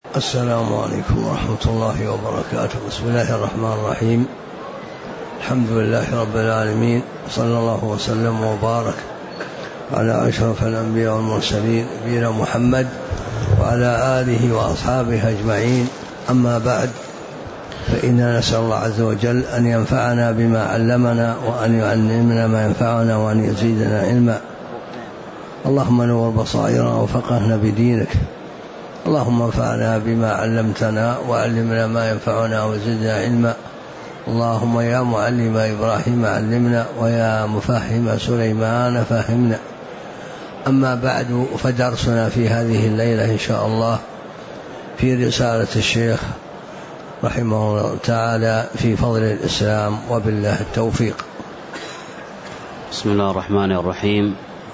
السلام عليكم ورحمة الله وبركاته. بسم الله الرحمن الرحيم. الحمد لله رب العالمين، صلى الله وسلم وبارك على أشرف الأنبياء والمرسلين نبينا محمد وعلى آله وأصحابه أجمعين. أما بعد، فإننا نسأل الله عز وجل أن ينفعنا بما علمنا وأن يعلمنا ما ينفعنا وأن يزيدنا علما. اللهم نور بصائرنا وفقهنا بدينك. اللهم انفعنا بما علمتنا وعلمنا ما ينفعنا وزدنا علما. اللهم يا معلم إبراهيم علمنا ويا مفهم سليمان فهمنا. أما بعد، فدرسنا في هذه الليلة إن شاء الله في رسالة الشيخ رحمه الله تعالى في فضل الإسلام، وبالله التوفيق. بسم الله الرحمن الرحيم.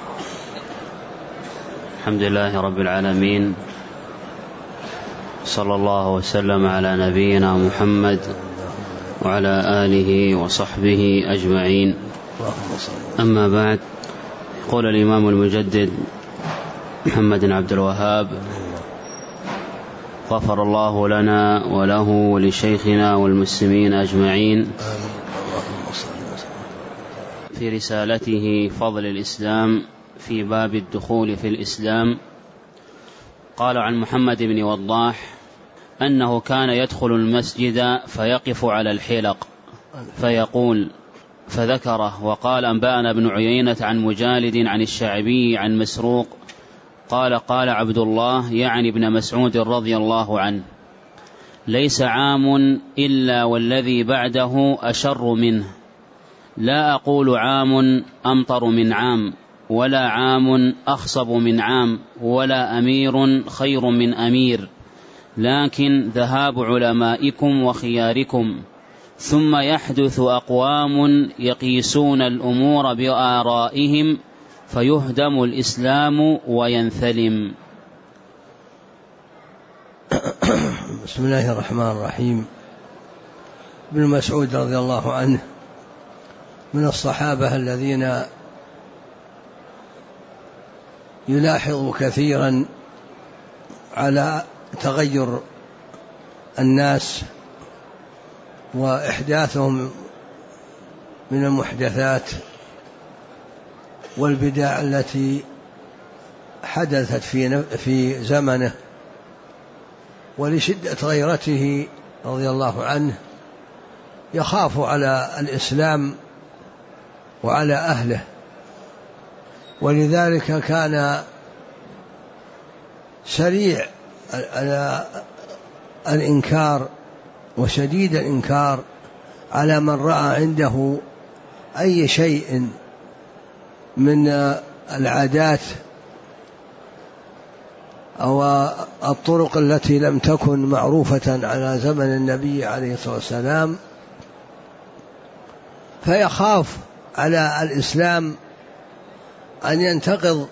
الحمد لله رب العالمين، صلى الله وسلم على نبينا محمد وعلى آله وصحبه أجمعين. أما بعد، يقول الإمام المجدد محمد بن عبد الوهاب غفر الله لنا وله ولشيخنا والمسلمين أجمعين في رسالته فضل الإسلام في باب الدخول في الإسلام، قال عن محمد بن وضاح أنه كان يدخل المسجد فيقف على الحلق فيقول، فذكره وقال أنبأنا بن عيينة عن مجالد عن الشعبي عن مسروق قال قال عبد الله يعني ابن مسعود رضي الله عنه: ليس عام إلا والذي بعده أشر منه، لا أقول عام أمطر من عام، ولا عام أخصب من عام، ولا أمير خير من أمير، لكن ذهاب علمائكم وخياركم، ثم يحدث أقوام يقيسون الأمور بآرائهم فيهدم الإسلام وينثلم. بسم الله الرحمن الرحيم. ابن مسعود رضي الله عنه من الصحابة الذين يلاحظ كثيرا على تغير الناس وإحداثهم من المحدثات والبدع التي حدثت في زمنه، ولشدة غيرته رضي الله عنه يخاف على الإسلام وعلى أهله، ولذلك كان سريع على الإنكار وشديد الإنكار على من رأى عنده أي شيء من العادات أو الطرق التي لم تكن معروفة على زمن النبي عليه الصلاة والسلام، فيخاف على الإسلام أن ينتقض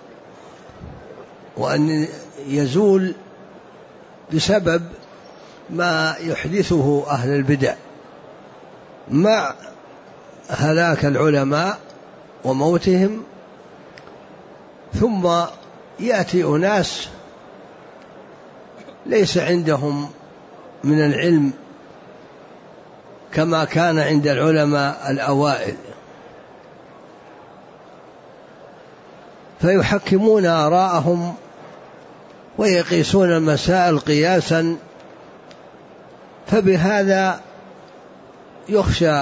وأن يزول بسبب ما يحدثه أهل البدع، مع هلاك العلماء وموتهم. ثم يأتي أناس ليس عندهم من العلم كما كان عند العلماء الأوائل، فيحكمون آراءهم ويقيسون المسائل قياسا، فبهذا يخشى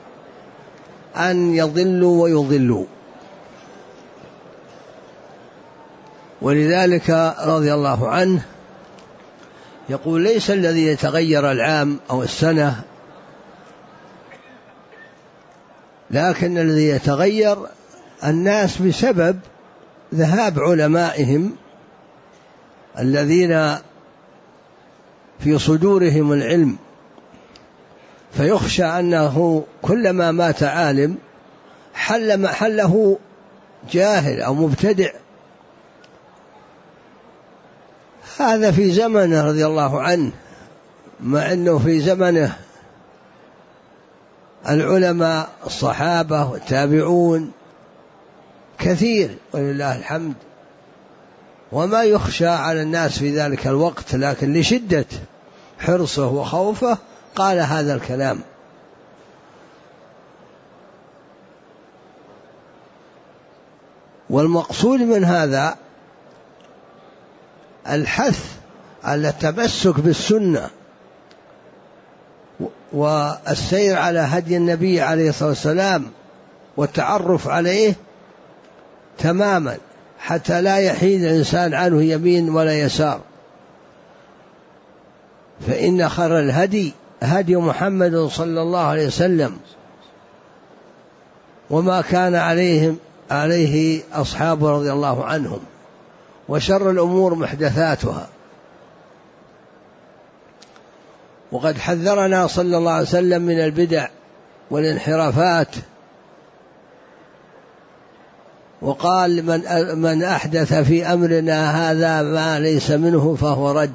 أن يضلوا ويضلوا. ولذلك رضي الله عنه يقول: ليس الذي يتغير العام أو السنة، لكن الذي يتغير الناس بسبب ذهاب علمائهم الذين في صدورهم العلم، فيخشى أنه كلما مات عالم حل محله جاهل أو مبتدع. هذا في زمنه رضي الله عنه، مع أنه في زمنه العلماء الصحابة والتابعون كثير ولله الحمد، وما يخشى على الناس في ذلك الوقت، لكن لشدة حرصه وخوفه قال هذا الكلام. والمقصود من هذا الحث على التمسك بالسنة والسير على هدي النبي عليه الصلاة والسلام والتعرف عليه تماما حتى لا يحيد الإنسان عنه يمين ولا يسار. فإن خير الهدي هدي محمد صلى الله عليه وسلم وما كان عليه أصحابه رضي الله عنهم، وشر الأمور محدثاتها. وقد حذرنا صلى الله عليه وسلم من البدع والانحرافات، وقال من أحدث في أمرنا هذا ما ليس منه فهو رد،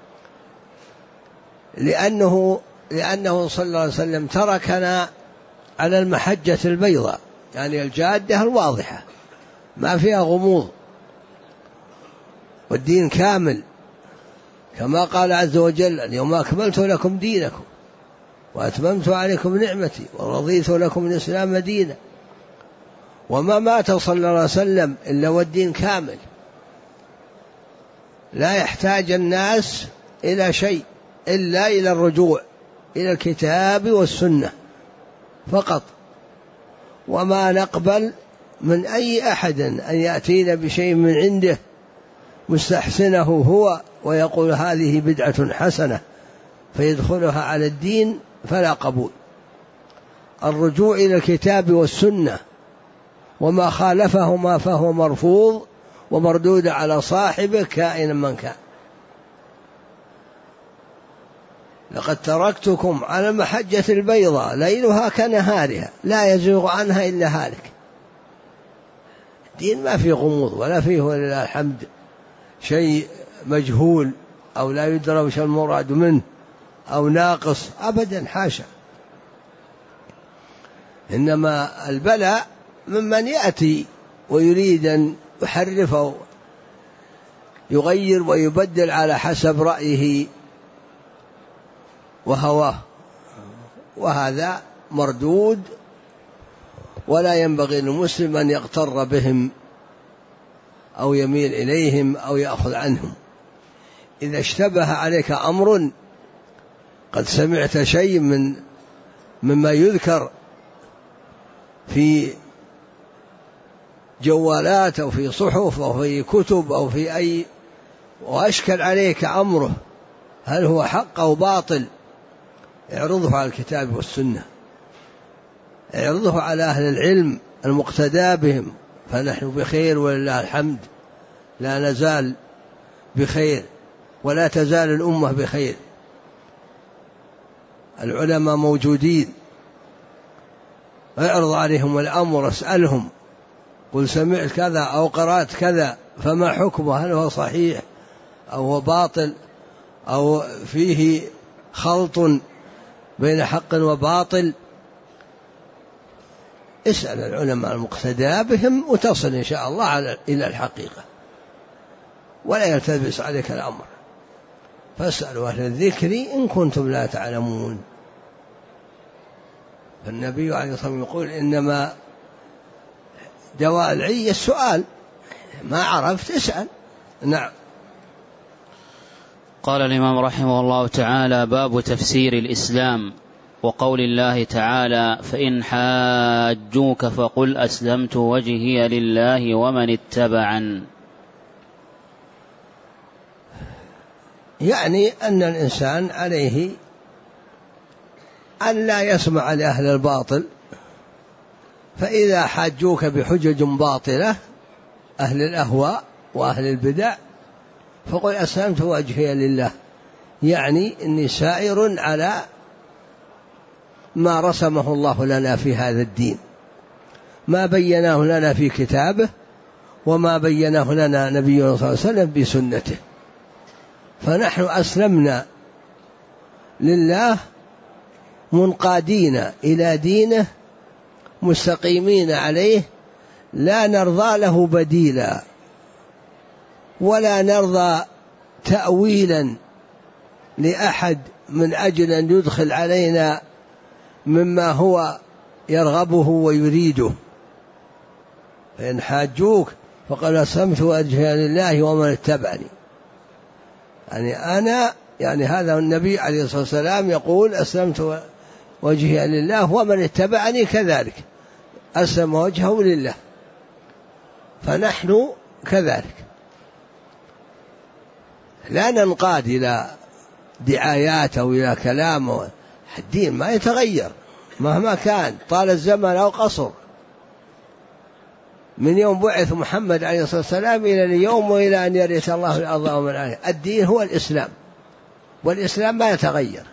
لأنه صلى الله عليه وسلم تركنا على المحجة البيضاء، يعني الجادة الواضحة ما فيها غموض، والدين كامل كما قال عز وجل: اليوم أكملت لكم دينكم وأتممت عليكم نعمتي ورضيت لكم الإسلام دينا. وما مات صلى الله عليه وسلم إلا والدين كامل، لا يحتاج الناس إلى شيء إلا إلى الرجوع إلى الكتاب والسنة فقط. وما نقبل من أي أحد أن يأتينا بشيء من عنده مستحسنه هو ويقول هذه بدعة حسنة فيدخلها على الدين، فلا قبول. الرجوع إلى الكتاب والسنة، وما خالفهما فهو مرفوض ومردود على صاحبه كائنا من كان. لقد تركتكم على المحجة البيضاء ليلها كنهارها لا يزيغ عنها إلا هالك. الدين ما فيه غموض ولا فيه ولله الحمد شيء مجهول أو لا يدرى وش المراد منه أو ناقص أبدا، حاشا. إنما البلاء ممن يأتي ويريد أن يحرف أو يغير ويبدل على حسب رأيه وهواه، وهذا مردود، ولا ينبغي للمسلم أن يغتر بهم أو يميل إليهم أو يأخذ عنهم. إذا اشتبه عليك أمر، قد سمعت شيء مما يذكر في جوالات أو في صحف أو في كتب أو في أي، وأشكل عليك أمره هل هو حق أو باطل، اعرضه على الكتاب والسنة، اعرضه على أهل العلم المقتدى بهم، فنحن بخير ولله الحمد، لا نزال بخير ولا تزال الأمة بخير. العلماء موجودين، اعرض عليهم الأمر، اسألهم، قل سمعت كذا أو قرأت كذا فما حكمه، هل هو صحيح أو هو باطل أو فيه خلط بين حق وباطل. اسأل العلماء المقتدى بهم وتصل إن شاء الله إلى الحقيقة، ولا يلتبس عليك الأمر. فاسألوا أهل الذكر إن كنتم لا تعلمون. فالنبي عليه الصلاة والسلام يقول: إنما دواء العي السؤال، ما عرفت اسأل. نعم. قال الإمام رحمه الله تعالى: باب تفسير الإسلام، وقول الله تعالى: فإن حاجوك فقل أسلمت وجهي لله ومن اتبعن. يعني أن الإنسان عليه أن لا يسمع لأهل الباطل، فإذا حاجوك بحجج باطلة أهل الأهواء وأهل البدع فقل أسلمت وجهي لله، يعني إني سائر على ما رسمه الله لنا في هذا الدين، ما بيناه لنا في كتابه وما بيناه لنا نبينا صلى الله عليه وسلم بسنته. فنحن أسلمنا لله منقادين إلى دينه مستقيمين عليه، لا نرضى له بديلا ولا نرضى تأويلا لأحد من أجل أن يدخل علينا مما هو يرغبه ويريده. فإن حاجوك فقد أسلمت وجهي لله ومن اتبعني. يعني هذا النبي عليه الصلاة والسلام يقول أسلمت وجهي لله ومن اتبعني كذلك أسلم وجهه لله. فنحن كذلك لا ننقاد إلى دعايات أو إلى كلام. الدين ما يتغير مهما كان طال الزمن أو قصر، من يوم بعث محمد عليه الصلاة والسلام إلى اليوم وإلى أن يرث الله الأرض ومن عليها. الدين هو الإسلام، والإسلام ما يتغير،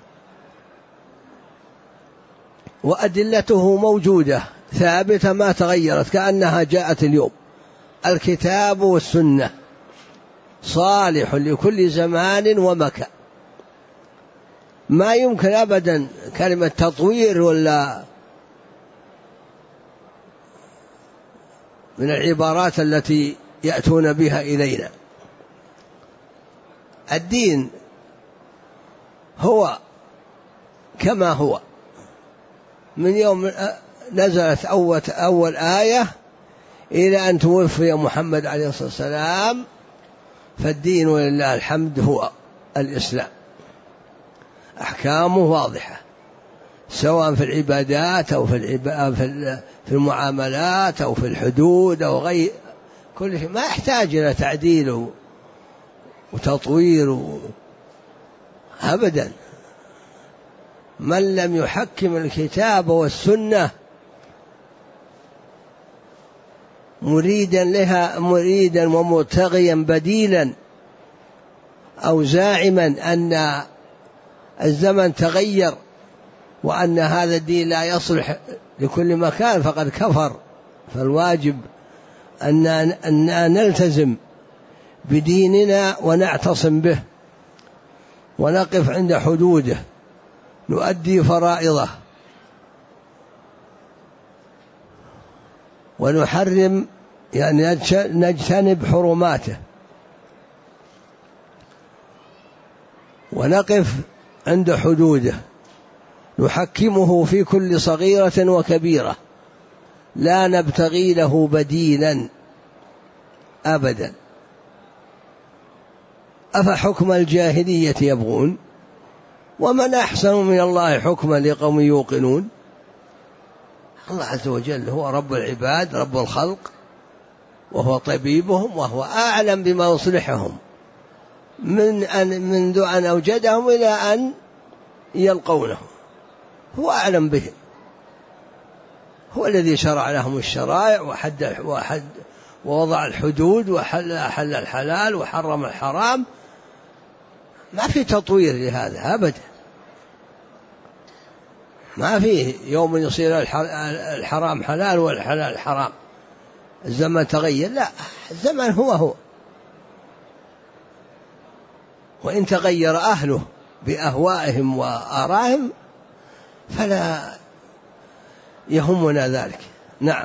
وأدلته موجودة ثابتة ما تغيرت كأنها جاءت اليوم. الكتاب والسنة صالح لكل زمان ومكان، ما يمكن أبدا كلمة تطوير ولا من العبارات التي يأتون بها إلينا. الدين هو كما هو من يوم نزلت أول آية إلى أن توفي محمد عليه الصلاة والسلام، فالدين ولله الحمد هو الإسلام. أحكامه واضحة سواء في العبادات أو في المعاملات أو في الحدود أو غير كل شيء، ما يحتاج إلى تعديل وتطوير أبدا. من لم يحكم الكتاب والسنة مريدا ومبتغيا بديلا أو زاعما أن الزمن تغير وأن هذا الدين لا يصلح لكل مكان فقد كفر. فالواجب أن نلتزم بديننا ونعتصم به ونقف عند حدوده، نؤدي فرائضه ونحرم يعني نجتنب حرماته، ونقف عند حدوده، نحكمه في كل صغيرة وكبيرة، لا نبتغي له بديلا أبدا. أفحكم الجاهلية يبغون ومن أحسن من الله حكما لقوم يوقنون. الله عز وجل هو رب العباد رب الخلق، وهو طبيبهم، وهو أعلم بما يصلحهم منذ أن أوجدهم إلى أن يلقونه، هو أعلم بهم. هو الذي شرع لهم الشرائع ووضع الحدود وحل الحلال وحرم الحرام. ما في تطوير لهذا أبدا، ما فيه يوم يصير الحرام حلال والحلال حرام. الزمن تغير، لا، الزمن هو وإن تغير أهله بأهوائهم وآرائهم فلا يهمنا ذلك. نعم.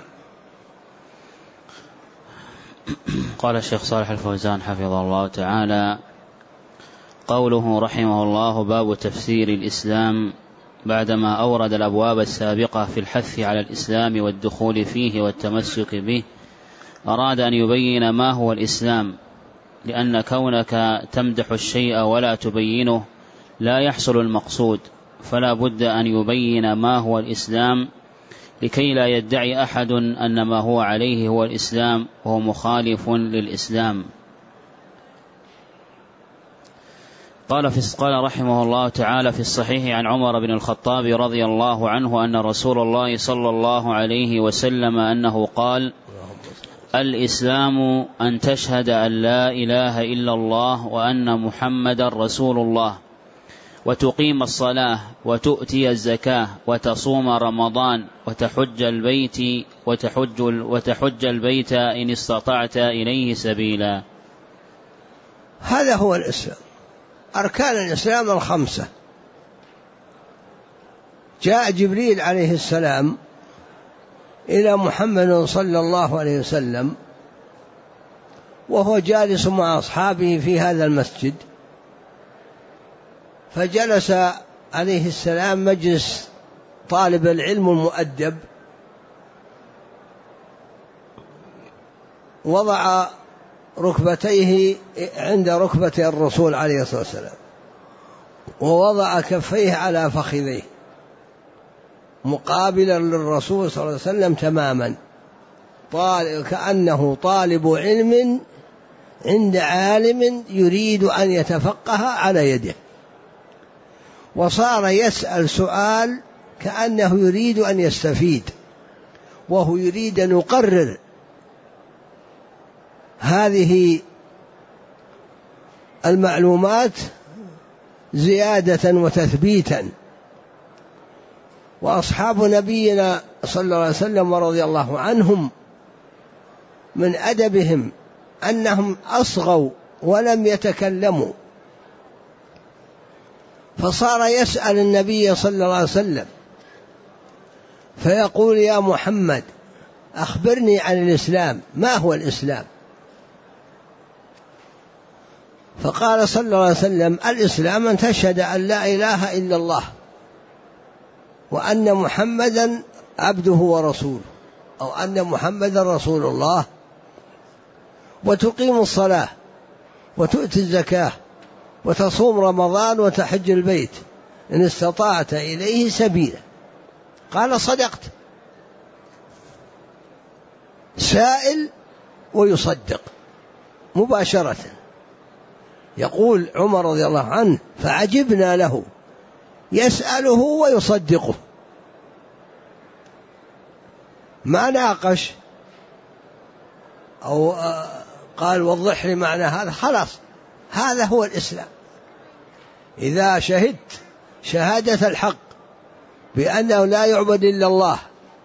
قال الشيخ صالح الفوزان حفظه الله تعالى: قوله رحمه الله: باب تفسير الإسلام، بعدما أورد الأبواب السابقة في الحث على الإسلام والدخول فيه والتمسك به، أراد أن يبين ما هو الإسلام، لأن كونك تمدح الشيء ولا تبينه لا يحصل المقصود، فلا بد أن يبين ما هو الإسلام لكي لا يدعي أحد أن ما هو عليه هو الإسلام وهو مخالف للإسلام. قال رحمه الله تعالى في الصحيح عن عمر بن الخطاب رضي الله عنه أن رسول الله صلى الله عليه وسلم أنه قال: الإسلام أن تشهد أن لا إله إلا الله وأن محمدا رسول الله، وتقيم الصلاة وتؤتي الزكاة وتصوم رمضان وتحج البيت إن استطعت إليه سبيلا. هذا هو الإسلام. أركان الإسلام الخمسة. جاء جبريل عليه السلام إلى محمد صلى الله عليه وسلم وهو جالس مع أصحابه في هذا المسجد، فجلس عليه السلام مجلس طالب العلم المؤدب، وضع ركبتيه عند ركبة الرسول عليه الصلاة والسلام، ووضع كفيه على فخذيه مقابلا للرسول صلى الله عليه وسلم تماما، كأنه طالب علم عند عالم يريد أن يتفقه على يده، وصار يسأل سؤال كأنه يريد أن يستفيد، وهو يريد أن يقرر هذه المعلومات زيادة وتثبيتا. وأصحاب نبينا صلى الله عليه وسلم ورضي الله عنهم من أدبهم أنهم أصغوا ولم يتكلموا، فصار يسأل النبي صلى الله عليه وسلم فيقول: يا محمد أخبرني عن الإسلام، ما هو الإسلام؟ فقال صلى الله عليه وسلم: الإسلام أن تشهد أن لا إله إلا الله وأن محمدا عبده ورسوله، أو أن محمدا رسول الله، وتقيم الصلاة وتؤتي الزكاة وتصوم رمضان وتحج البيت إن استطعت إليه سبيلا. قال: صدقت. سائل ويصدق مباشرة. يقول عمر رضي الله عنه: فعجبنا له، يسأله ويصدقه، ما ناقش أو قال وضح لي معنى هذا، خلاص هذا هو الإسلام. إذا شهدت شهادة الحق بأنه لا يعبد إلا الله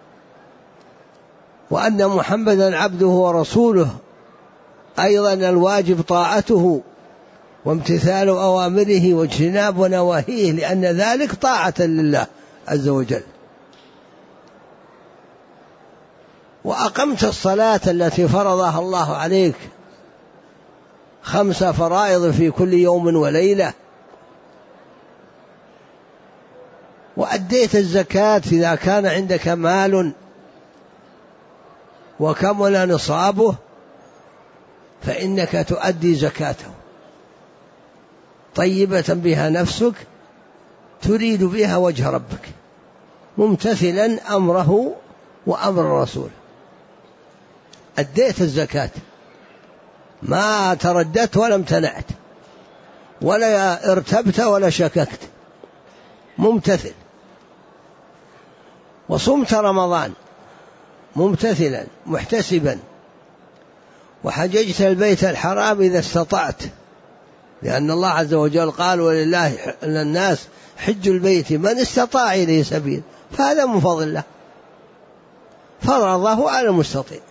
وأن محمدا عبده ورسوله، أيضا الواجب طاعته وامتثال أوامره واجتناب نواهيه، لأن ذلك طاعة لله عز وجل. وأقمت الصلاة التي فرضها الله عليك 5 فرائض في كل يوم وليلة، وأديت الزكاة إذا كان عندك مال وكمل نصابه فإنك تؤدي زكاته طيبة بها نفسك تريد بها وجه ربك، ممتثلا أمره وأمر رسوله. أديت الزكاة، ما ترددت ولا امتنعت ولا ارتبت ولا شككت، ممتثل. وصمت رمضان ممتثلا محتسبا، وحججت البيت الحرام إذا استطعت، لأن الله عز وجل قال: ولله الناس حج البيت من استطاع إليه سبيل، فهذا من فضل الله، فرضه على المستطيع.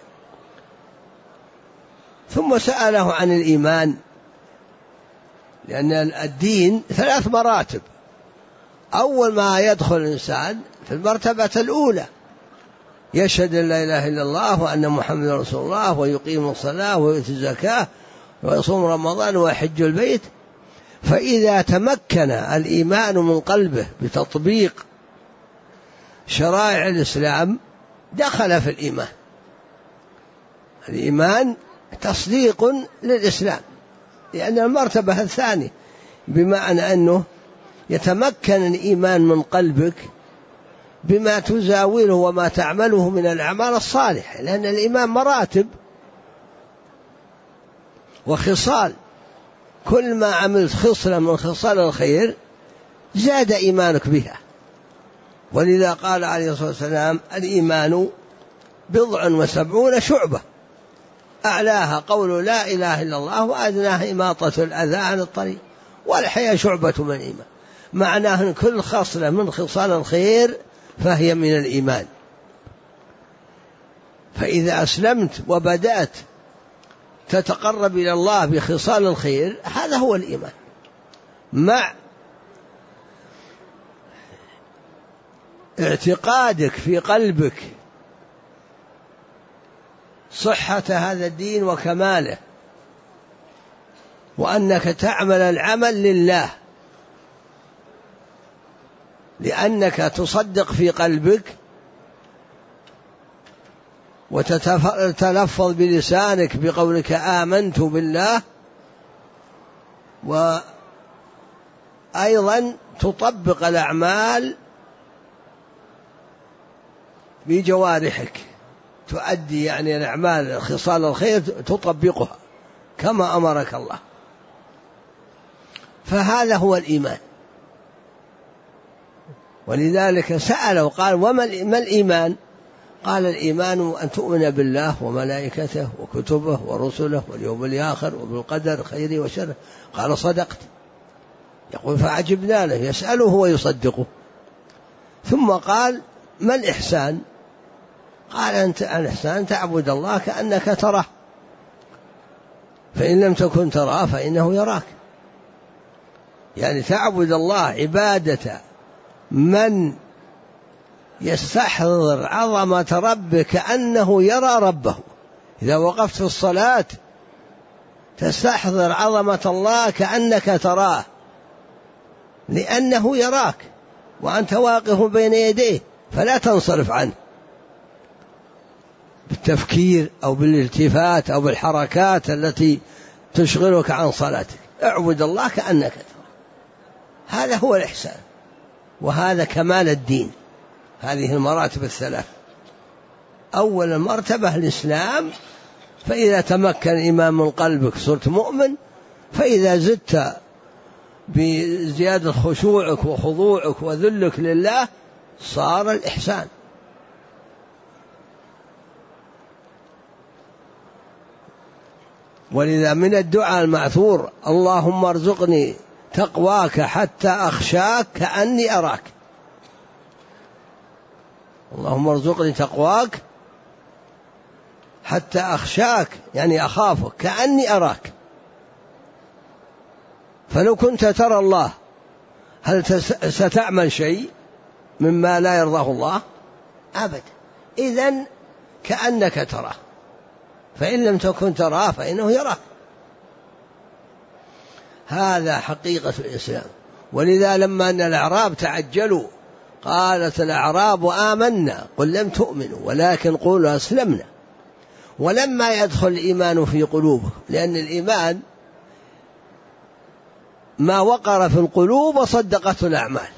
ثم سأله عن الإيمان، لأن الدين 3 مراتب. أول ما يدخل الإنسان في المرتبة الأولى يشهد أن لا إله إلا الله وأن محمد رسول الله، ويقيم الصلاة ويؤتي الزكاة ويصوم رمضان ويحج البيت. فإذا تمكن الإيمان من قلبه بتطبيق شرائع الإسلام دخل في الإيمان. الإيمان تصديق للإسلام، لأن المرتبة الثانية، بمعنى أنه يتمكن الإيمان من قلبك بما تزاوله وما تعمله من الأعمال الصالحة، لأن الإيمان مراتب وخصال، كل ما عملت خصلة من خصال الخير زاد إيمانك بها. ولذا قال عليه الصلاة والسلام: الإيمان 70 شعبة، أعلاها قول لا إله إلا الله، وأدناها إماطة الأذى عن الطريق، والحياة شعبة من الإيمان. معناه أن كل خصلة من خصال الخير فهي من الإيمان. فإذا أسلمت وبدأت تتقرب إلى الله بخصال الخير، هذا هو الإيمان، مع اعتقادك في قلبك صحة هذا الدين وكماله وأنك تعمل العمل لله، لأنك تصدق في قلبك وتتلفظ بلسانك بقولك آمنت بالله، وأيضا تطبق الأعمال بجوارحك، تؤدي يعني الأعمال خصال الخير تطبقها كما أمرك الله. فهذا هو الإيمان. ولذلك سأله قال وما الإيمان؟ قال الإيمان أن تؤمن بالله وملائكته وكتبه ورسله واليوم الآخر وبالقدر خيره وشره. قال صدقت. يقول فعجبنا له يسأله ويصدقه. ثم قال ما الإحسان؟ قال أنت الإحسان تعبد الله كأنك تراه، فإن لم تكن تراه فإنه يراك. يعني تعبد الله عبادة من يستحضر عظمة ربك كأنه يرى ربه. إذا وقفت في الصلاة تستحضر عظمة الله كأنك تراه، لأنه يراك وأنت واقف بين يديه، فلا تنصرف عنه بالتفكير أو بالالتفات أو بالحركات التي تشغلك عن صلاتك. اعبد الله كأنك تراه. هذا هو الإحسان، وهذا كمال الدين. هذه المراتب الثلاث. أول مرتبة الإسلام، فإذا تمكن الإيمان من قلبك صرت مؤمن، فإذا زدت بزيادة خشوعك وخضوعك وذلك لله صار الإحسان. ولذا من الدعاء المأثور اللهم ارزقني تقواك حتى أخشاك كأني أراك. اللهم ارزقني تقواك حتى أخشاك، يعني أخافك كأني أراك. فلو كنت ترى الله هل ستعمل شيء مما لا يرضاه الله؟ أبدا. إذن كأنك تراه، فإن لم تكن تراه فإنه يراك. هذا حقيقة الإسلام. ولذا لما أن الأعراب تعجلوا قالت الأعراب آمنا قل لم تؤمنوا ولكن قولوا أسلمنا ولما يدخل الإيمان في قلوبكم، لأن الإيمان ما وقر في القلوب وصدقته الأعمال.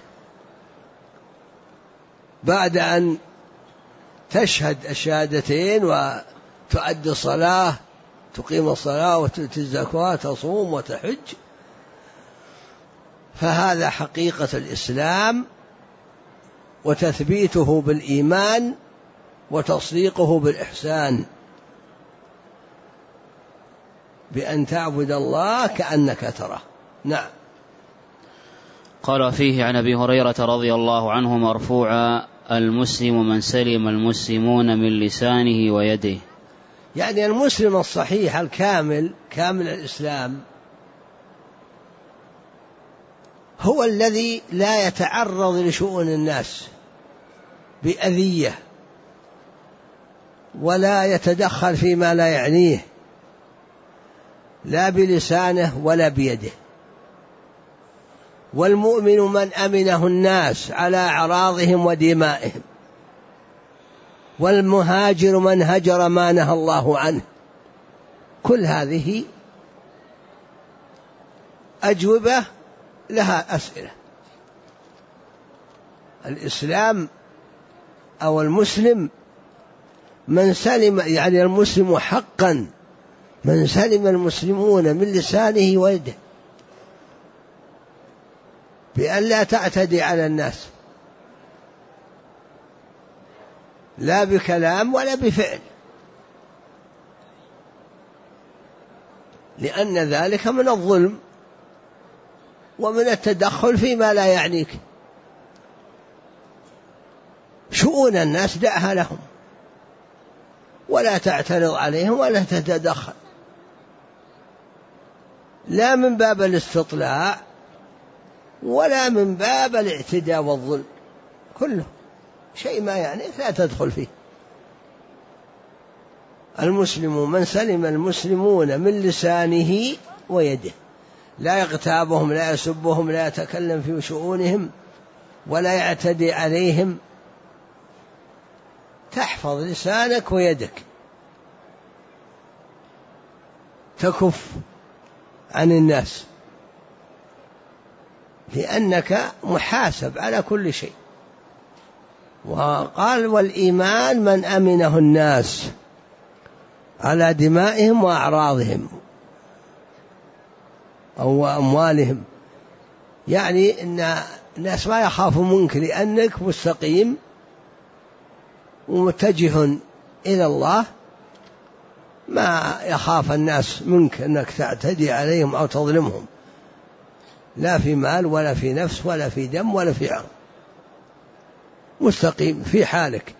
بعد أن تشهد الشهادتين وتؤدي الصلاة، تقيم الصلاة وتؤتي الزكاة تصوم وتحج، فهذا حقيقة الإسلام وتثبيته بالإيمان وتصديقه بالإحسان، بأن تعبد الله كأنك تراه. نعم. قال فيه عن أبي هريرة رضي الله عنه مرفوعا المسلم من سلم المسلمون من لسانه ويده. يعني المسلم الصحيح الكامل كامل الإسلام هو الذي لا يتعرض لشؤون الناس بأذية ولا يتدخل فيما لا يعنيه لا بلسانه ولا بيده. والمؤمن من أمنه الناس على أعراضهم ودمائهم، والمهاجر من هجر ما نهى الله عنه. كل هذه أجوبة لها أسئلة. الإسلام أو المسلم من سلم، يعني المسلم حقا من سلم المسلمون من لسانه ويده، بأن لا تعتدي على الناس لا بكلام ولا بفعل، لأن ذلك من الظلم ومن التدخل فيما لا يعنيك. شؤون الناس دعها لهم ولا تعترض عليهم ولا تتدخل، لا من باب الاستطلاع ولا من باب الاعتداء والظلم، كله شيء ما يعنيك لا تدخل فيه. المسلم من سلم المسلمون من لسانه ويده. لا يغتابهم، لا يسبهم، لا يتكلم في شؤونهم، ولا يعتدي عليهم. تحفظ لسانك ويدك، تكف عن الناس، لأنك محاسب على كل شيء. وقال: والإيمان من أمنه الناس على دمائهم وأعراضهم أو أموالهم، يعني أن الناس ما يخافوا منك لأنك مستقيم ومتجه إلى الله، ما يخاف الناس منك أنك تعتدي عليهم أو تظلمهم، لا في مال ولا في نفس ولا في دم ولا في عرض، مستقيم في حالك.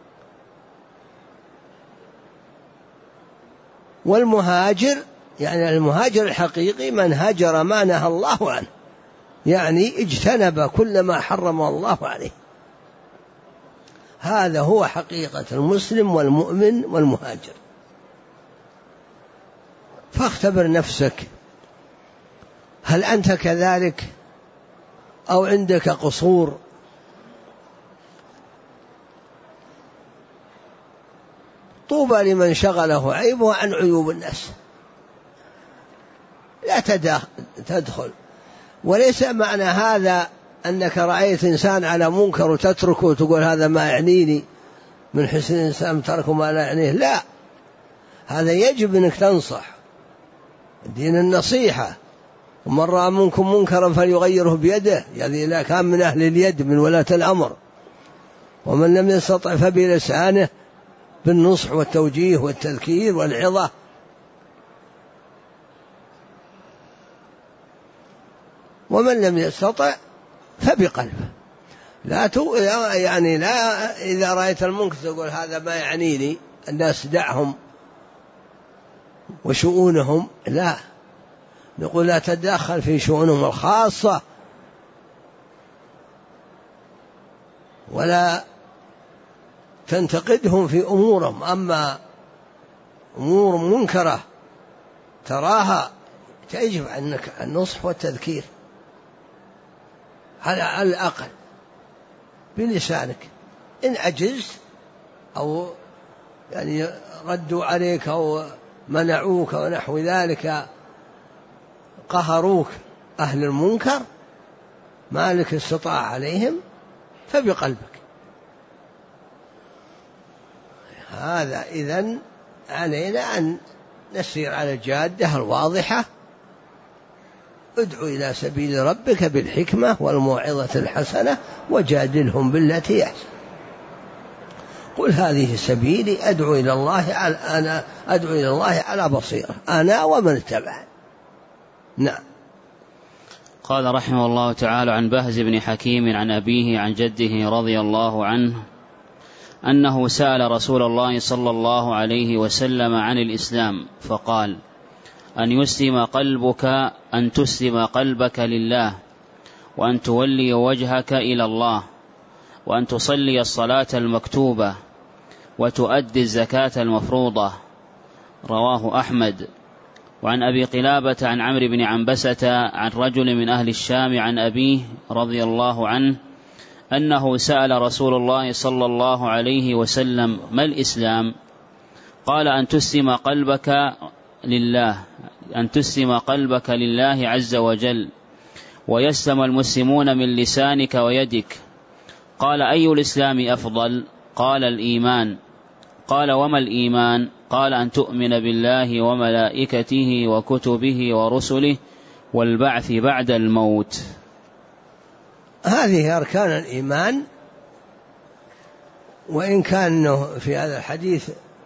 والمهاجر يعني المهاجر الحقيقي من هجر ما نهى الله عنه، يعني اجتنب كل ما حرم الله عليه. هذا هو حقيقة المسلم والمؤمن والمهاجر. فاختبر نفسك، هل أنت كذلك أو عندك قصور؟ طوبى لمن شغله عيبه عن عيوب الناس. لا تدخل. وليس معنى هذا أنك رأيت إنسان على منكر وتتركه وتقول هذا ما يعنيني، من حسن الإنسان تركه ما لا يعنيه. لا، هذا يجب أنك تنصح، دين النصيحة. ومن رأى منكم منكرا فليغيره بيده، يعني لا كان من أهل اليد من ولاة الأمر. ومن لم يستطع فبلسانه بالنصح والتوجيه والتذكير والعظة. ومن لم يستطع فبقلبه. لا إذا رأيت المنكر تقول هذا ما يعنيني، الناس دعهم وشؤونهم. لا، نقول لا تتدخل في شؤونهم الخاصة، ولا تنتقدهم في أمورهم. أما أمور منكرة تراها تجب عنك النصح والتذكير على الأقل بلسانك. إن عجزت أو يعني ردوا عليك أو منعوك ونحو ذلك، قهروك أهل المنكر، ما لك استطاع عليهم، فبقلبك. هذا إذن علينا أن نسير على الجادة الواضحة. ادعو إلى سبيل ربك بالحكمة والموعظة الحسنة وجادلهم بالتي أحسن. قل هذه سبيلي أدعو إلى الله على بصيرة أنا ومن اتبعني. نعم. قال رحمه الله تعالى: عن بهز بن حكيم عن أبيه عن جده رضي الله عنه أنه سأل رسول الله صلى الله عليه وسلم عن الإسلام فقال: أن تسلم قلبك لله، وأن تولي وجهك إلى الله، وأن تصلي الصلاة المكتوبة، وتؤدي الزكاة المفروضة. رواه أحمد. وعن أبي قلابة عن عمرو بن عنبسة عن رجل من أهل الشام عن أبيه رضي الله عنه أنه سأل رسول الله صلى الله عليه وسلم: ما الإسلام؟ قال: أن تسلم قلبك لله عز وجل، ويسلم المسلمون من لسانك ويدك. قال: أي الإسلام أفضل؟ قال: الإيمان. قال: وما الإيمان؟ قال: أن تؤمن بالله وملائكته وكتبه ورسله والبعث بعد الموت. هذه أركان الإيمان. وإن كان في هذا الحديث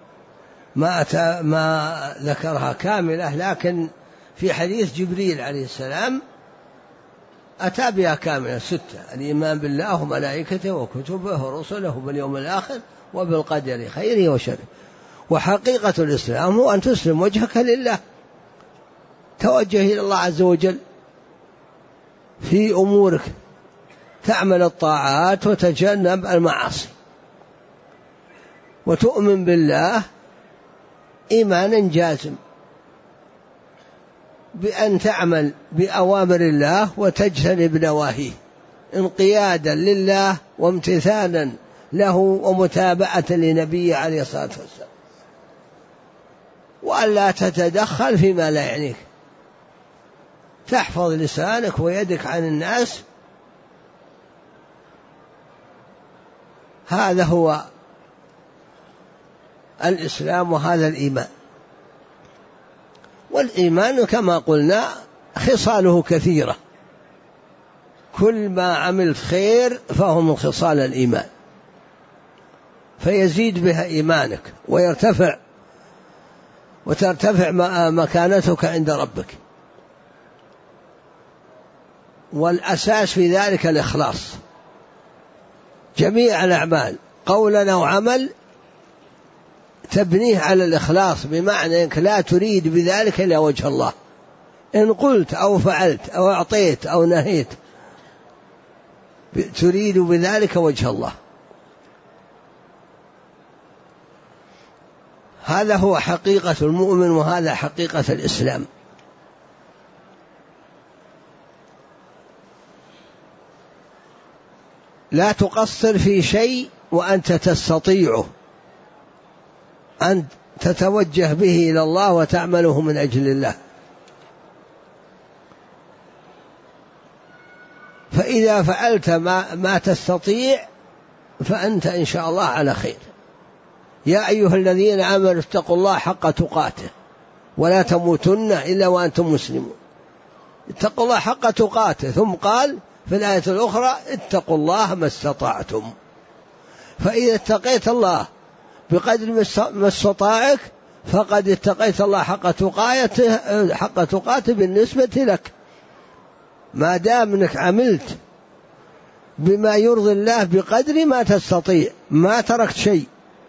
ما ذكرها كاملة، لكن في حديث جبريل عليه السلام أتى بها كاملة 6: الإيمان بالله وملائكته وكتبه ورسله وباليوم الآخر وبالقدر خيره وشره. وحقيقة الإسلام هو أن تسلم وجهك لله، توجه إلى الله عز وجل في أمورك، تعمل الطاعات وتجنب المعاصي، وتؤمن بالله إيمانا جازم، بأن تعمل بأوامر الله وتجتنب نواهيه انقيادا لله وامتثالا له ومتابعة لنبيه عليه الصلاة والسلام، وألا تتدخل فيما لا يعنيك، تحفظ لسانك ويدك عن الناس. هذا هو الإسلام وهذا الإيمان. والإيمان كما قلنا خصاله كثيرة، كل ما عملت خير فهو من خصال الإيمان، فيزيد بها إيمانك ويرتفع وترتفع مكانتك عند ربك. والأساس في ذلك الإخلاص، جميع الأعمال قولا أو عمل تبنيه على الإخلاص، بمعنى أنك لا تريد بذلك إلا وجه الله، إن قلت أو فعلت أو أعطيت أو نهيت تريد بذلك وجه الله. هذا هو حقيقة المؤمن، وهذا حقيقة الإسلام. لا تقصر في شيء وأنت تستطيعه أن تتوجه به إلى الله وتعمله من أجل الله. فإذا فعلت ما تستطيع فأنت إن شاء الله على خير. يا أيها الذين آمنوا اتقوا الله حق تقاته ولا تموتن إلا وأنتم مسلمون. اتقوا الله حق تقاته، ثم قال في الآية الأخرى اتقوا الله ما استطعتم. فإذا اتقيت الله بقدر ما استطاعك فقد اتقيت الله حق تقاته بالنسبة لك، ما دام انك عملت بما يرضي الله بقدر ما تستطيع، ما تركت شيء.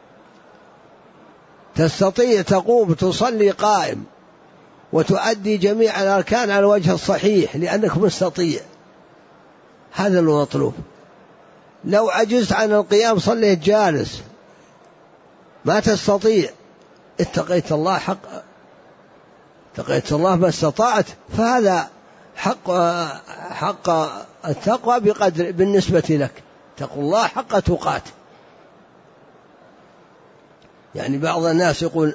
تستطيع تقوم تصلي قائم وتؤدي جميع الأركان على الوجه الصحيح لأنك مستطيع، هذا المطلوب. لو عجزت عن القيام صليت جالس ما تستطيع، اتقيت الله ما استطعت، فهذا حق التقوى بقدر بالنسبة لك. اتقوا الله حق تقاته. يعني بعض الناس يقول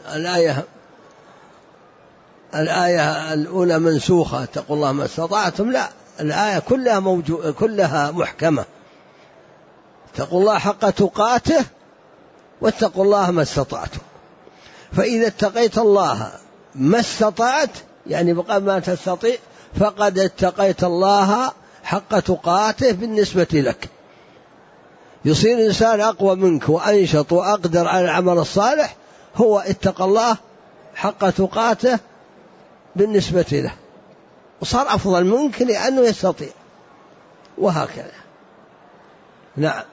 الآية الأولى منسوخة، اتقوا الله ما استطعتم. لا، الآية كلها محكمة. اتقوا الله حق تقاته واتقوا الله ما استطعتم. فإذا اتقيت الله ما استطعت يعني بقى ما تستطيع فقد اتقيت الله حق تقاته بالنسبة لك. يصير الإنسان أقوى منك وأنشط وأقدر على العمل الصالح، هو اتقى الله حق تقاته بالنسبة له، وصار أفضل منك لأنه يستطيع، وهكذا. نعم.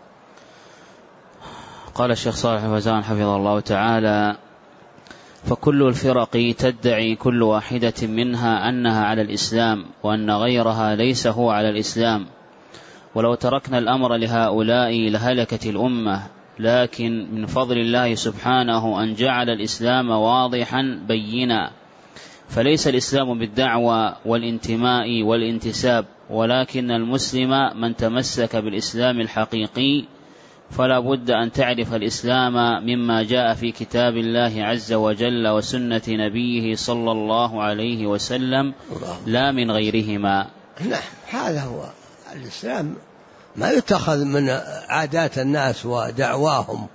قال الشيخ صالح الفوزان حفظه الله تعالى: فكل الفرق تدعي كل واحدة منها أنها على الإسلام، وأن غيرها ليس هو على الإسلام، ولو تركنا الأمر لهؤلاء لهلكت الأمة، لكن من فضل الله سبحانه أن جعل الإسلام واضحا بينا، فليس الإسلام بالدعوة والانتماء والانتساب، ولكن المسلم من تمسك بالإسلام الحقيقي، فلا بد أن تعرف الإسلام مما جاء في كتاب الله عز وجل وسنة نبيه صلى الله عليه وسلم لا من غيرهما. نعم، هذا هو الإسلام، ما يتخذ من عادات الناس ودعواهم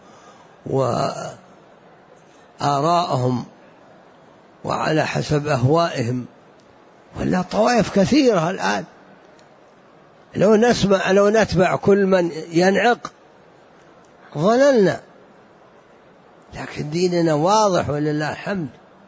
وآرائهم وعلى حسب أهوائهم، ولا طوائف كثيرة الآن. لو نتبع كل من ينعق ضللنا، لكن ديننا واضح ولله الحمد،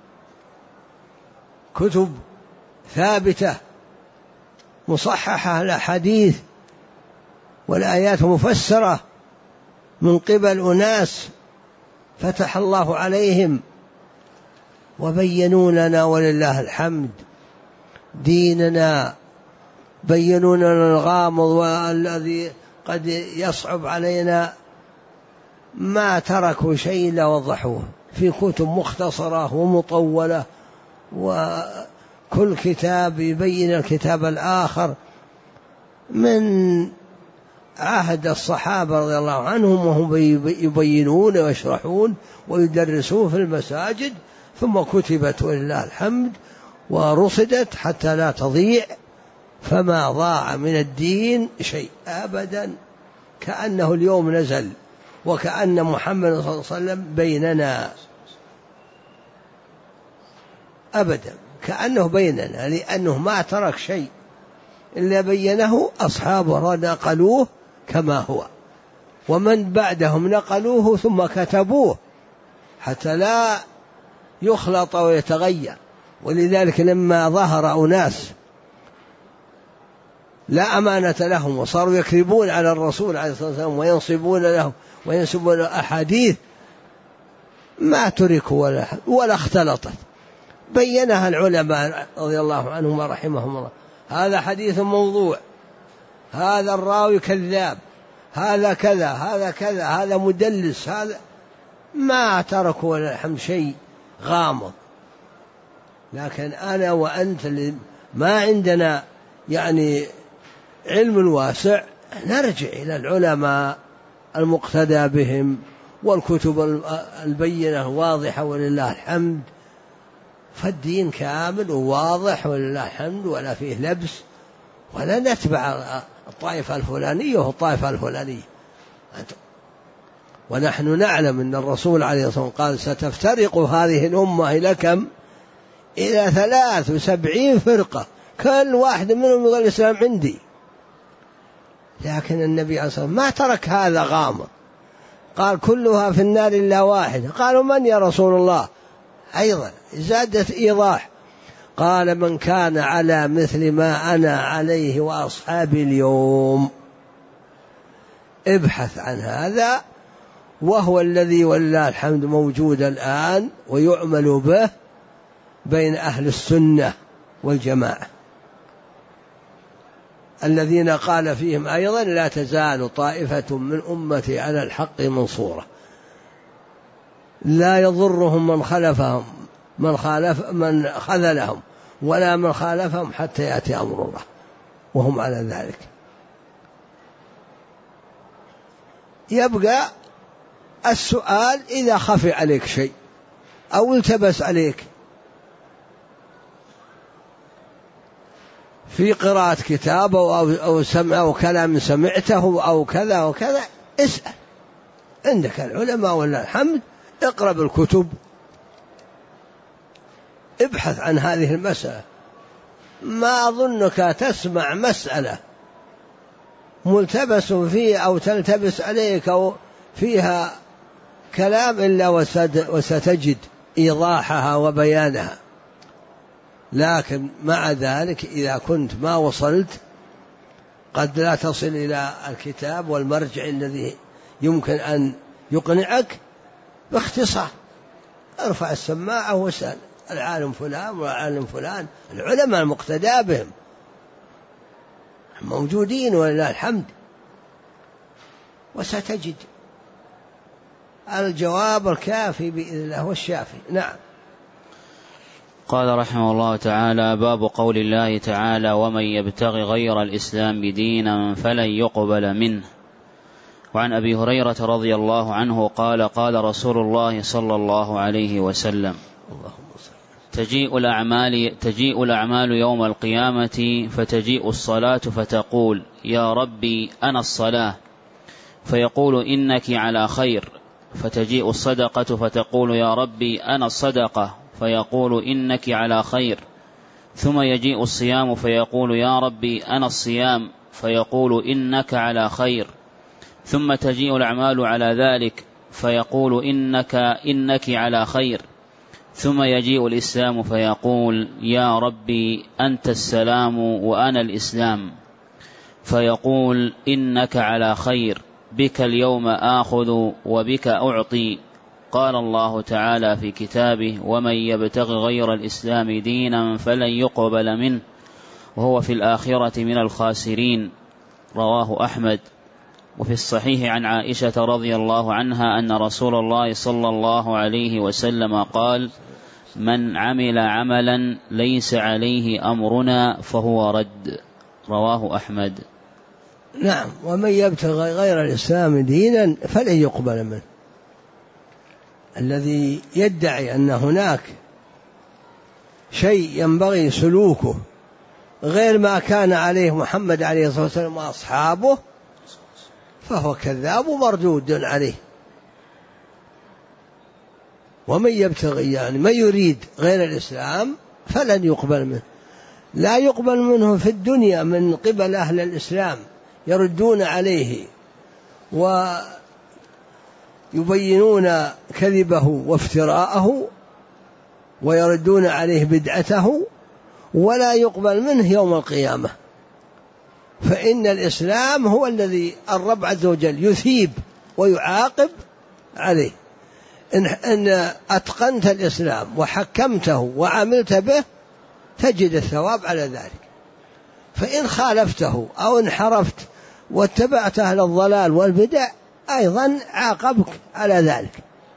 كتب ثابتة مصححة الأحاديث والآيات مفسرة من قبل أناس فتح الله عليهم وبينوا لنا ولله الحمد ديننا، بينوا لنا الغامض والذي قد يصعب علينا، ما تركوا شيء إلا وضحوه في كتب مختصرة ومطولة، وكل كل كتاب يبين الكتاب الآخر من عهد الصحابة رضي الله عنهم، وهم يبينون ويشرحون ويدرسون في المساجد، ثم كتبت ولله الحمد ورصدت حتى لا تضيع، فما ضاع من الدين شيء أبدا، كأنه اليوم نزل، وكأن محمد صلى الله عليه وسلم بيننا أبدا، كأنه بيننا، لأنه ما ترك شيء إلا بينه، أصحابه نقلوه كما هو، ومن بعدهم نقلوه ثم كتبوه حتى لا يخلط ويتغير. ولذلك لما ظهر أناس لا أمانة لهم وصاروا يكذبون على الرسول عليه الصلاة والسلام وينصبون له وينسبون له أحاديث، ما تركوا ولا اختلطت، بينها العلماء رضي الله عنهم ورحمهم الله، هذا حديث موضوع، هذا الراوي كذاب، هذا كذا، هذا كذا، هذا مدلس، هذا ما تركوا ولا الحمد شيء غامض. لكن أنا وأنت اللي ما عندنا يعني علم واسع، نرجع إلى العلماء المقتدى بهم والكتب البينة واضحة ولله الحمد، فالدين كامل وواضح ولله الحمد، ولا فيه لبس، ولا نتبع الطائفة الفلانية والطائفة الفلانية. ونحن نعلم أن الرسول عليه الصلاة والسلام قال ستفترق هذه الأمة إلى كم؟ إلى 73 فرقة، كل واحد منهم يقول الإسلام عندي. لكن النبي عليه الصلاة والسلام ما ترك هذا غامض، قال كلها في النار إلا واحد. قالوا من يا رسول الله؟ أيضا زادت إيضاح، قال من كان على مثل ما أنا عليه وأصحابي اليوم. ابحث عن هذا، وهو الذي ولله الحمد موجود الآن ويعمل به بين أهل السنة والجماعة، الذين قال فيهم أيضا لا تزال طائفة من أمتي على الحق منصورة، لا يضرهم من خذلهم ولا من خالفهم حتى يأتي أمر الله، وهم على ذلك. يبقى السؤال إذا خفي عليك شيء أو التبس عليك في قراءة كتاب أو سمع أو كلام سمعته أو كذا وكذا، اسأل، عندك العلماء ولله الحمد، اقرأ بالكتب، ابحث عن هذه المسألة. ما أظنك تسمع مسألة ملتبس فيه أو تلتبس عليك أو فيها كلام إلا وستجد إيضاحها وبيانها. لكن مع ذلك إذا كنت ما وصلت قد لا تصل إلى الكتاب والمرجع الذي يمكن أن يقنعك، باختصار ارفع السماعة واسأل العالم فلان والعالم فلان، العلماء المقتدى بهم موجودين ولله الحمد، وستجد الجواب الكافي بإذن الله والشافي. نعم. قال رحمه الله تعالى: باب قول الله تعالى: ومن يبتغ غير الإسلام دينا فلن يقبل منه. وعن أبي هريرة رضي الله عنه قال: قال رسول الله صلى الله عليه وسلم: تجيء الأعمال يوم القيامة فتجيء الصلاة فتقول: يا ربي أنا الصلاة، فيقول: إنك على خير. فتجيء الصدقة فتقول: يا ربي أنا الصدقة، فيقول: إنك على خير. ثم يجيء الصيام فيقول: يا ربي أنا الصيام، فيقول: إنك على خير. ثم تجيء الأعمال على ذلك فيقول: إنك على خير. ثم يجيء الإسلام فيقول: يا ربي أنت السلام وأنا الإسلام، فيقول: إنك على خير، بك اليوم آخذ وبك أعطي. قال الله تعالى في كتابه: ومن يبتغ غير الإسلام دينا فلن يقبل منه وهو في الآخرة من الخاسرين. رواه أحمد. وفي الصحيح عن عائشة رضي الله عنها أن رسول الله صلى الله عليه وسلم قال: من عمل عملا ليس عليه أمرنا فهو رد. رواه أحمد. نعم. ومن يبتغي غير الإسلام دينا فلن يقبل منه. الذي يدعي أن هناك شيء ينبغي سلوكه غير ما كان عليه محمد عليه الصلاة والسلام وأصحابه فهو كذاب ومردود عليه. ومن يبتغي يعني من يريد غير الإسلام فلن يقبل منه. لا يقبل منه في الدنيا من قبل أهل الإسلام، يردون عليه ويبينون كذبه وافتراءه ويردون عليه بدعته، ولا يقبل منه يوم القيامة. فإن الإسلام هو الذي الرب عز وجل يثيب ويعاقب عليه. إن أتقنت الإسلام وحكمته وعملت به تجد الثواب على ذلك، فإن خالفته أو انحرفت واتبعت أهل الضلال والبدع أيضا عاقبك على ذلك.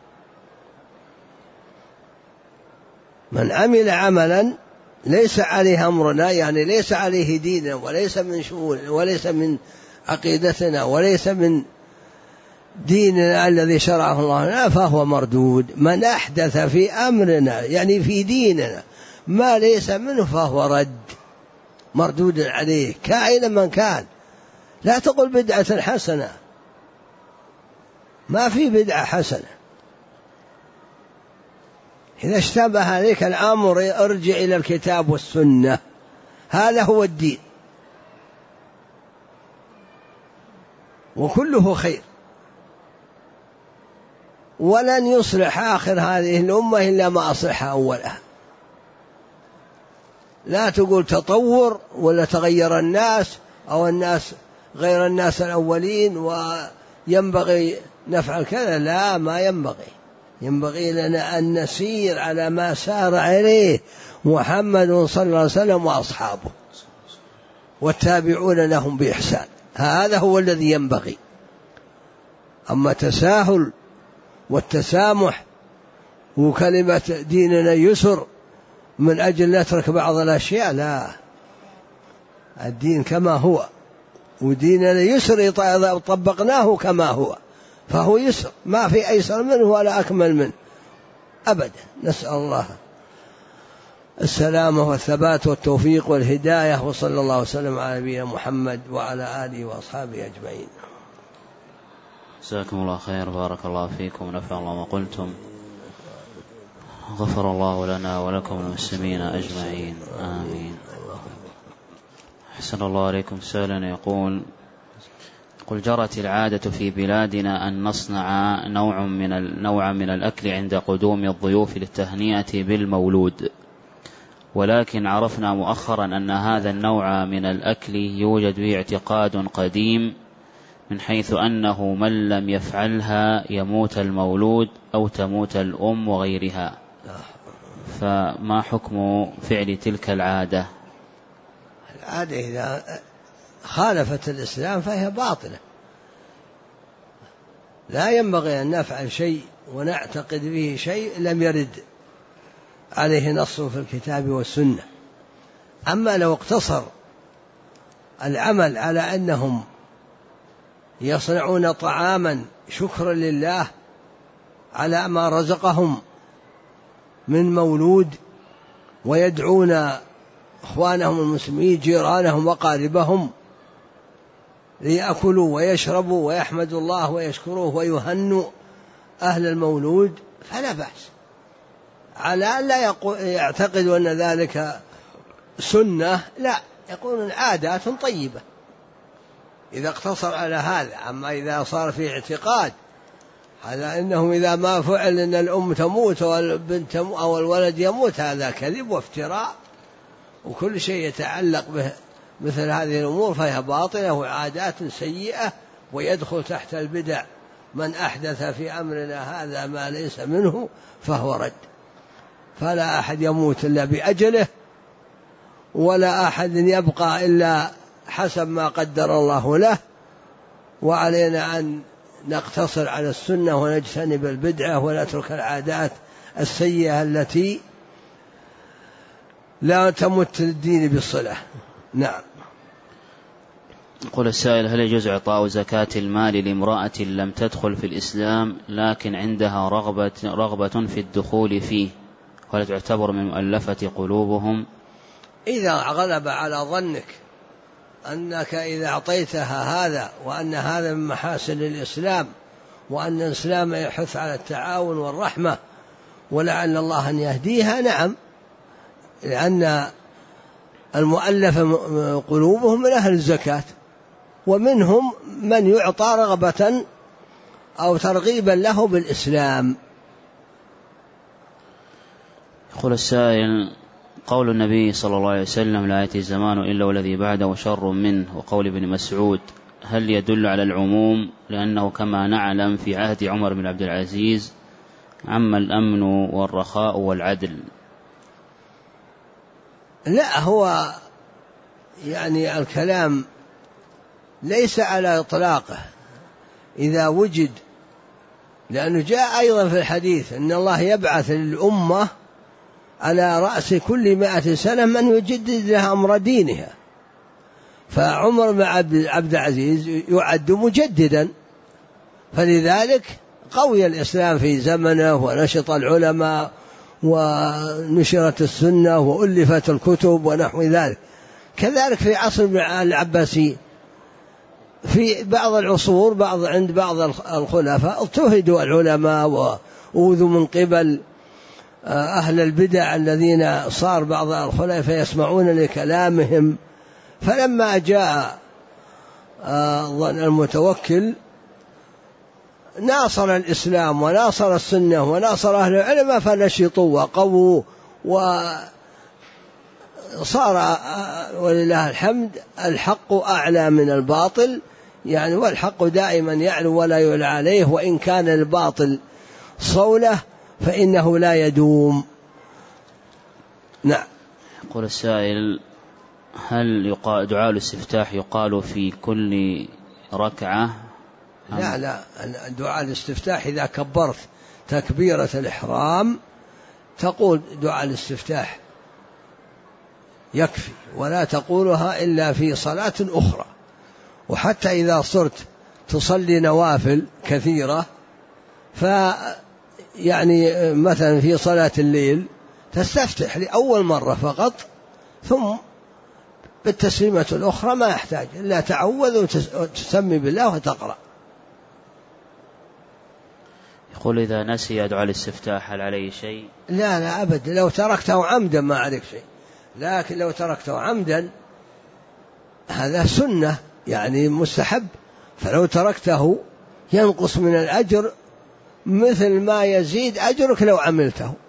من عمل عملا ليس عليه أمرنا يعني ليس عليه ديننا وليس من شؤون وليس من عقيدتنا وليس من ديننا الذي شرعه الله لنا فهو مردود. من أحدث في أمرنا يعني في ديننا ما ليس منه فهو رد، مردود عليه كائنا من كان. لا تقل بدعة حسنة، ما في بدعة حسنة. إذا اشتبه عليك الأمر ارجع إلى الكتاب والسنة، هذا هو الدين وكله خير. ولن يصلح آخر هذه الأمة إلا ما أصلحها أولها. لا تقول تطور ولا تغير الناس أو الناس غير الناس الأولين وينبغي نفعل كذا، لا، ما ينبغي. ينبغي لنا أن نسير على ما سار عليه محمد صلى الله عليه وسلم وأصحابه والتابعون لهم بإحسان. هذا هو الذي ينبغي. أما تساهل والتسامح وكلمة ديننا يسر من أجل نترك بعض الأشياء، لا، الدين كما هو، وديننا يسر إذا طبقناه كما هو فهو يسر، ما في أيسر منه ولا أكمل منه أبدا. نسأل الله السلامة والثبات والتوفيق والهداية، وصلى الله وسلم على نبينا محمد وعلى آله وأصحابه أجمعين. جزاكم الله خير، بارك الله فيكم ونفع الله ما قلتم، غفر الله لنا ولكم المسلمين أجمعين، آمين. أحسن الله عليكم. سائلا يقول جرت العادة في بلادنا أن نصنع نوعا من الأكل عند قدوم الضيوف للتهنئة بالمولود، ولكن عرفنا مؤخرا أن هذا النوع من الأكل يوجد به اعتقاد قديم من حيث أنه من لم يفعلها يموت المولود أو تموت الأم وغيرها، فما حكم فعل تلك العادة؟ العادة إذا خالفت الإسلام فهي باطلة. لا ينبغي أن نفعل شيء ونعتقد به شيء لم يرد عليه نص في الكتاب والسنة. أما لو اقتصر العمل على أنهم يصنعون طعاما شكرا لله على ما رزقهم من مولود ويدعون إخوانهم المسلمين جيرانهم وقاربهم ليأكلوا ويشربوا ويحمدوا الله ويشكروه ويهنوا أهل المولود فلا بأس، على أن لا يعتقدوا أن ذلك سنة، لا، يقولون عادات طيبة إذا اقتصر على هذا. أما إذا صار في اعتقاد على أنه إذا ما فعل أن الأم تموت والبنت أو الولد يموت، هذا كذب وافتراء، وكل شيء يتعلق به مثل هذه الأمور فهي باطلة وعادات سيئة ويدخل تحت البدع. من أحدث في أمرنا هذا ما ليس منه فهو رد. فلا أحد يموت إلا بأجله، ولا أحد يبقى إلا حسب ما قدر الله له، وعلينا أن نقتصر على السنة ونجتنب البدعة ونترك العادات السيئة التي لا تمت الدين بالصلة. نعم. يقول السائل: هل يجوز إعطاء زكاة المال لامرأة لم تدخل في الإسلام لكن عندها رغبة في الدخول فيه، ولا تعتبر من مؤلفة قلوبهم؟ إذا غلب على ظنك أنك إذا أعطيتها هذا وأن هذا من محاسن الإسلام وأن الإسلام يحث على التعاون والرحمة ولعل الله أن يهديها، نعم، لأن المؤلف قلوبهم من أهل الزكاة، ومنهم من يعطى رغبة أو ترغيبا له بالإسلام. يقول السائل: قول النبي صلى الله عليه وسلم: لا يأتي الزمان إلا والذي بعده شر منه، وقول ابن مسعود، هل يدل على العموم؟ لأنه كما نعلم في عهد عمر بن عبد العزيز عم الأمن والرخاء والعدل. لا، هو يعني الكلام ليس على إطلاقه إذا وجد، لأنه جاء أيضا في الحديث أن الله يبعث للأمة على رأس كل 100 سنة من يجدد لها أمر دينها، فعمر بن عبد العزيز يعد مجددا، فلذلك قوي الإسلام في زمنه ونشط العلماء ونشرت السنة وألفت الكتب ونحو ذلك. كذلك في عصر العباسي في بعض العصور عند بعض الخلفاء اضطهدوا العلماء وأوذوا من قبل أهل البدع الذين صار بعض الخلفاء يسمعون لكلامهم، فلما جاء المتوكل ناصر الإسلام وناصر السنة وناصر أهل العلم فنشطوا وقووا، وصار ولله الحمد الحق أعلى من الباطل، يعني والحق دائما يعلو ولا يعلى عليه، وإن كان الباطل صولة فإنه لا يدوم. نعم. يقول السائل: هل دعاء الاستفتاح يقال في كل ركعة؟ لا، دعاء الاستفتاح إذا كبرت تكبيرة الإحرام تقول دعاء الاستفتاح يكفي، ولا تقولها إلا في صلاة أخرى. وحتى إذا صرت تصلي نوافل كثيرة، يعني مثلا في صلاة الليل تستفتح لأول مرة فقط، ثم بالتسليمة الأخرى ما يحتاج إلا تعوذ وتسمي بالله وتقرأ. يقول: إذا نسي دعاء الاستفتاح هل عليه شيء؟ لا أبدا، لو تركته عمدا ما عليك شيء، لكن لو تركته عمدا هذا سنة يعني مستحب، فلو تركته ينقص من الأجر مثل ما يزيد أجرك لو عملته.